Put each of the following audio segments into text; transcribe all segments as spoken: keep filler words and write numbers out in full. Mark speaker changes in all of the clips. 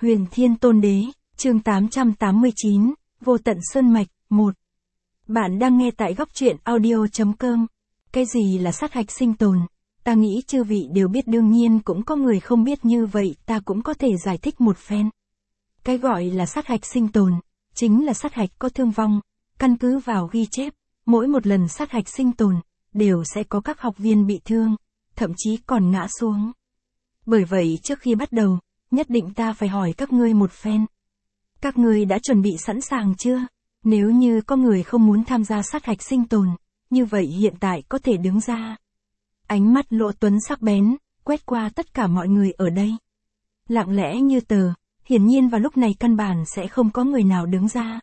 Speaker 1: Huyền Thiên Tôn Đế, chương tám trăm tám mươi chín, Vô Tận Sơn Mạch, một. Bạn đang nghe tại góc truyện audio chấm com. Cái gì là sát hạch sinh tồn? Ta nghĩ chư vị đều biết, đương nhiên cũng có người không biết, như vậy ta cũng có thể giải thích một phen. Cái gọi là sát hạch sinh tồn, chính là sát hạch có thương vong. Căn cứ vào ghi chép, mỗi một lần sát hạch sinh tồn, đều sẽ có các học viên bị thương, thậm chí còn ngã xuống. Bởi vậy trước khi bắt đầu, nhất định ta phải hỏi các ngươi một phen. Các ngươi đã chuẩn bị sẵn sàng chưa? Nếu như có người không muốn tham gia sát hạch sinh tồn, như vậy hiện tại có thể đứng ra. Ánh mắt Lỗ Tuấn sắc bén, quét qua tất cả mọi người ở đây. Lặng lẽ như tờ, hiển nhiên vào lúc này căn bản sẽ không có người nào đứng ra.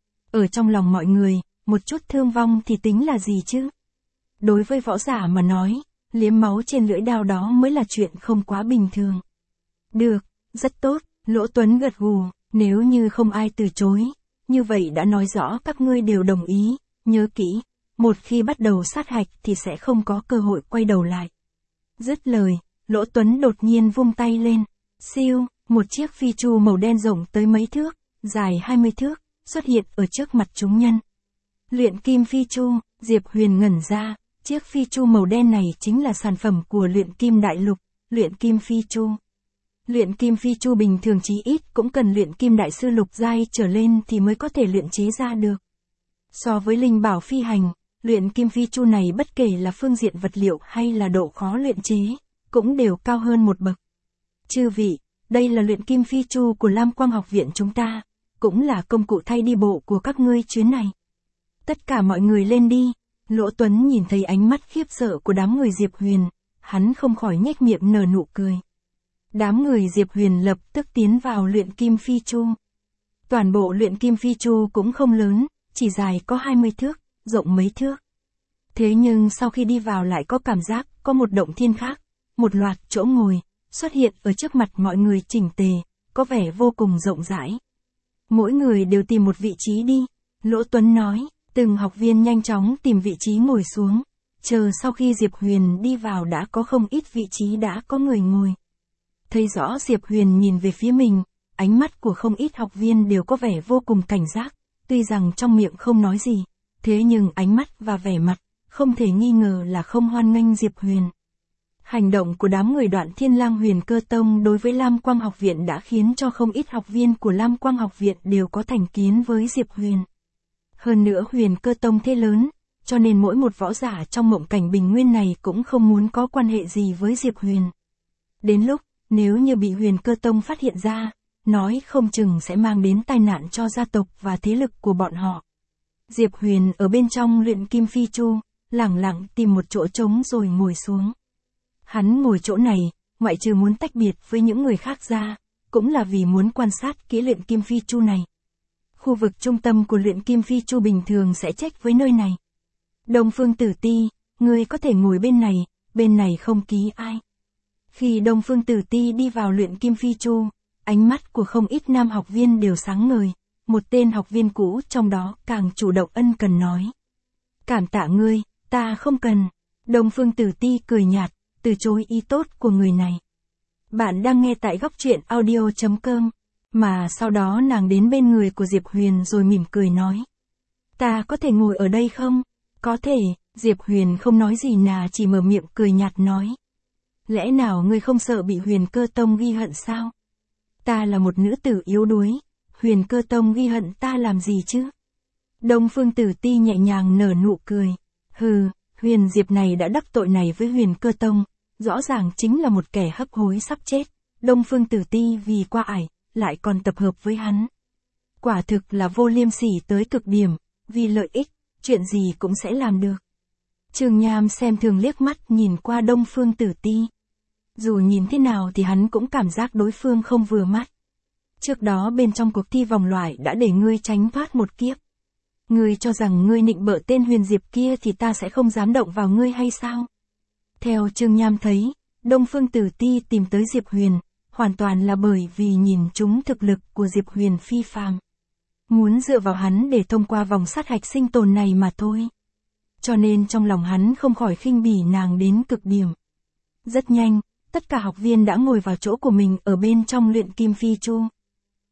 Speaker 1: Ở trong lòng mọi người, một chút thương vong thì tính là gì chứ? Đối với võ giả mà nói, liếm máu trên lưỡi đao đó mới là chuyện không quá bình thường. Được, rất tốt, Lỗ Tuấn gật gù, nếu như không ai từ chối, như vậy đã nói rõ các ngươi đều đồng ý, nhớ kỹ, một khi bắt đầu sát hạch thì sẽ không có cơ hội quay đầu lại. Dứt lời, Lỗ Tuấn đột nhiên vung tay lên, siêu, một chiếc phi chu màu đen rộng tới mấy thước, dài hai mươi thước, xuất hiện ở trước mặt chúng nhân. Luyện kim phi chu, Diệp Huyền ngẩn ra, chiếc phi chu màu đen này chính là sản phẩm của luyện kim đại lục, luyện kim phi chu. Luyện kim phi chu bình thường chí ít cũng cần luyện kim đại sư lục giai trở lên thì mới có thể luyện chế ra được. So với linh bảo phi hành, luyện kim phi chu này bất kể là phương diện vật liệu hay là độ khó luyện chế, cũng đều cao hơn một bậc. Chư vị, đây là luyện kim phi chu của Lam Quang học viện chúng ta, cũng là công cụ thay đi bộ của các ngươi chuyến này. Tất cả mọi người lên đi. Lỗ Tuấn nhìn thấy ánh mắt khiếp sợ của đám người Diệp Huyền, hắn không khỏi nhếch miệng nở nụ cười. Đám người Diệp Huyền lập tức tiến vào luyện kim phi chu. Toàn bộ luyện kim phi chu cũng không lớn, chỉ dài có hai mươi thước, rộng mấy thước. Thế nhưng sau khi đi vào lại có cảm giác có một động thiên khác, một loạt chỗ ngồi, xuất hiện ở trước mặt mọi người chỉnh tề, có vẻ vô cùng rộng rãi. Mỗi người đều tìm một vị trí đi, Lỗ Tuấn nói. Từng học viên nhanh chóng tìm vị trí ngồi xuống, chờ sau khi Diệp Huyền đi vào đã có không ít vị trí đã có người ngồi. Thấy rõ Diệp Huyền nhìn về phía mình, ánh mắt của không ít học viên đều có vẻ vô cùng cảnh giác, tuy rằng trong miệng không nói gì, thế nhưng ánh mắt và vẻ mặt, không thể nghi ngờ là không hoan nghênh Diệp Huyền. Hành động của đám người Đoạn Thiên Lang Huyền Cơ Tông đối với Lam Quang học viện đã khiến cho không ít học viên của Lam Quang học viện đều có thành kiến với Diệp Huyền. Hơn nữa Huyền Cơ Tông thế lớn, cho nên mỗi một võ giả trong mộng cảnh bình nguyên này cũng không muốn có quan hệ gì với Diệp Huyền. Đến lúc, nếu như bị Huyền Cơ Tông phát hiện ra, nói không chừng sẽ mang đến tai nạn cho gia tộc và thế lực của bọn họ. Diệp Huyền ở bên trong luyện kim phi chu, lẳng lặng tìm một chỗ trống rồi ngồi xuống. Hắn ngồi chỗ này, ngoại trừ muốn tách biệt với những người khác ra, cũng là vì muốn quan sát kỹ luyện kim phi chu này. Khu vực trung tâm của luyện kim phi chu bình thường sẽ trách với nơi này. Đông Phương Tử Ti, ngươi có thể ngồi bên này, bên này không ký ai. Khi Đông Phương Tử Ti đi vào luyện kim phi chu, ánh mắt của không ít nam học viên đều sáng ngời, một tên học viên cũ trong đó càng chủ động ân cần nói. Cảm tạ ngươi, ta không cần. Đông Phương Tử Ti cười nhạt, từ chối ý tốt của người này. Bạn đang nghe tại góc truyện audio chấm com. Mà sau đó nàng đến bên người của Diệp Huyền rồi mỉm cười nói. Ta có thể ngồi ở đây không? Có thể, Diệp Huyền không nói gì, nà chỉ mở miệng cười nhạt nói. Lẽ nào ngươi không sợ bị Huyền Cơ Tông ghi hận sao? Ta là một nữ tử yếu đuối, Huyền Cơ Tông ghi hận ta làm gì chứ? Đông Phương Tử Ti nhẹ nhàng nở nụ cười. Hừ, Huyền Diệp này đã đắc tội này với Huyền Cơ Tông, rõ ràng chính là một kẻ hấp hối sắp chết. Đông Phương Tử Ti vì qua ải, lại còn tập hợp với hắn. Quả thực là vô liêm sỉ tới cực điểm, vì lợi ích, chuyện gì cũng sẽ làm được. Trường Nham xem thường liếc mắt nhìn qua Đông Phương Tử Ti. Dù nhìn thế nào thì hắn cũng cảm giác đối phương không vừa mắt. Trước đó bên trong cuộc thi vòng loại đã để ngươi tránh thoát một kiếp. Ngươi cho rằng ngươi nịnh bợ tên Huyền Diệp kia thì ta sẽ không dám động vào ngươi hay sao? Theo Trường Nham thấy, Đông Phương Tử Ti tìm tới Diệp Huyền, hoàn toàn là bởi vì nhìn chúng thực lực của Diệp Huyền phi phàm. Muốn dựa vào hắn để thông qua vòng sát hạch sinh tồn này mà thôi. Cho nên trong lòng hắn không khỏi khinh bỉ nàng đến cực điểm. Rất nhanh, tất cả học viên đã ngồi vào chỗ của mình ở bên trong luyện kim phi chu.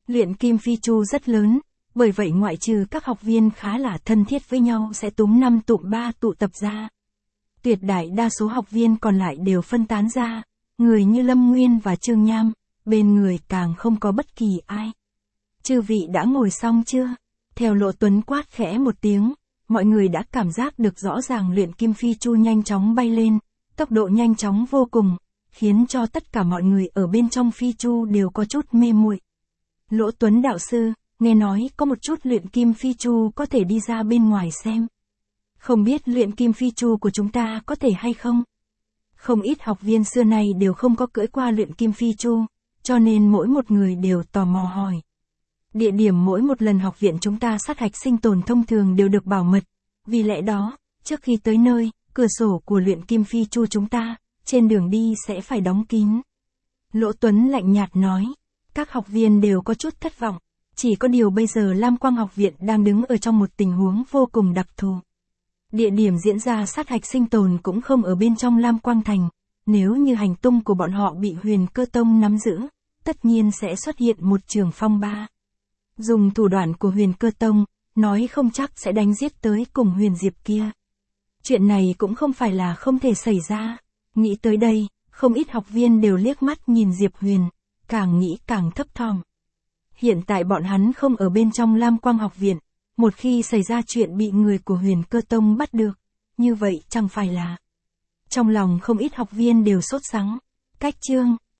Speaker 1: Luyện kim phi chu rất lớn, bởi vậy ngoại trừ các học viên khá là thân thiết với nhau sẽ túm năm tụm ba tụ tập ra. Tuyệt đại đa số học viên còn lại đều phân tán ra, người như Lâm Nguyên và Trương Nham, bên người càng không có bất kỳ ai. Chư vị đã ngồi xong chưa? Theo Lộ Tuấn quát khẽ một tiếng, mọi người đã cảm giác được rõ ràng luyện kim phi chu nhanh chóng bay lên, tốc độ nhanh chóng vô cùng, khiến cho tất cả mọi người ở bên trong phi chu đều có chút mê muội. Lỗ Tuấn đạo sư, nghe nói có một chút luyện kim phi chu có thể đi ra bên ngoài xem. Không biết luyện kim phi chu của chúng ta có thể hay không? Không ít học viên xưa nay đều không có cưỡi qua luyện kim phi chu, cho nên mỗi một người đều tò mò hỏi. Địa điểm mỗi một lần học viện chúng ta sát hạch sinh tồn thông thường đều được bảo mật, vì lẽ đó, trước khi tới nơi, cửa sổ của luyện kim phi chu chúng ta, trên đường đi sẽ phải đóng kín. Lỗ Tuấn lạnh nhạt nói, các học viên đều có chút thất vọng, chỉ có điều bây giờ Lam Quang học viện đang đứng ở trong một tình huống vô cùng đặc thù. Địa điểm diễn ra sát hạch sinh tồn cũng không ở bên trong Lam Quang Thành, nếu như hành tung của bọn họ bị Huyền Cơ Tông nắm giữ, tất nhiên sẽ xuất hiện một trường phong ba. Dùng thủ đoạn của Huyền Cơ Tông, nói không chắc sẽ đánh giết tới cùng Huyền Diệp kia. Chuyện này cũng không phải là không thể xảy ra. Nghĩ tới đây, không ít học viên đều liếc mắt nhìn Diệp Huyền, càng nghĩ càng thấp thỏm. Hiện tại bọn hắn không ở bên trong Lam Quang học viện, một khi xảy ra chuyện bị người của Huyền Cơ Tông bắt được, như vậy chẳng phải là. Trong lòng không ít học viên đều sốt sắng. Cách chương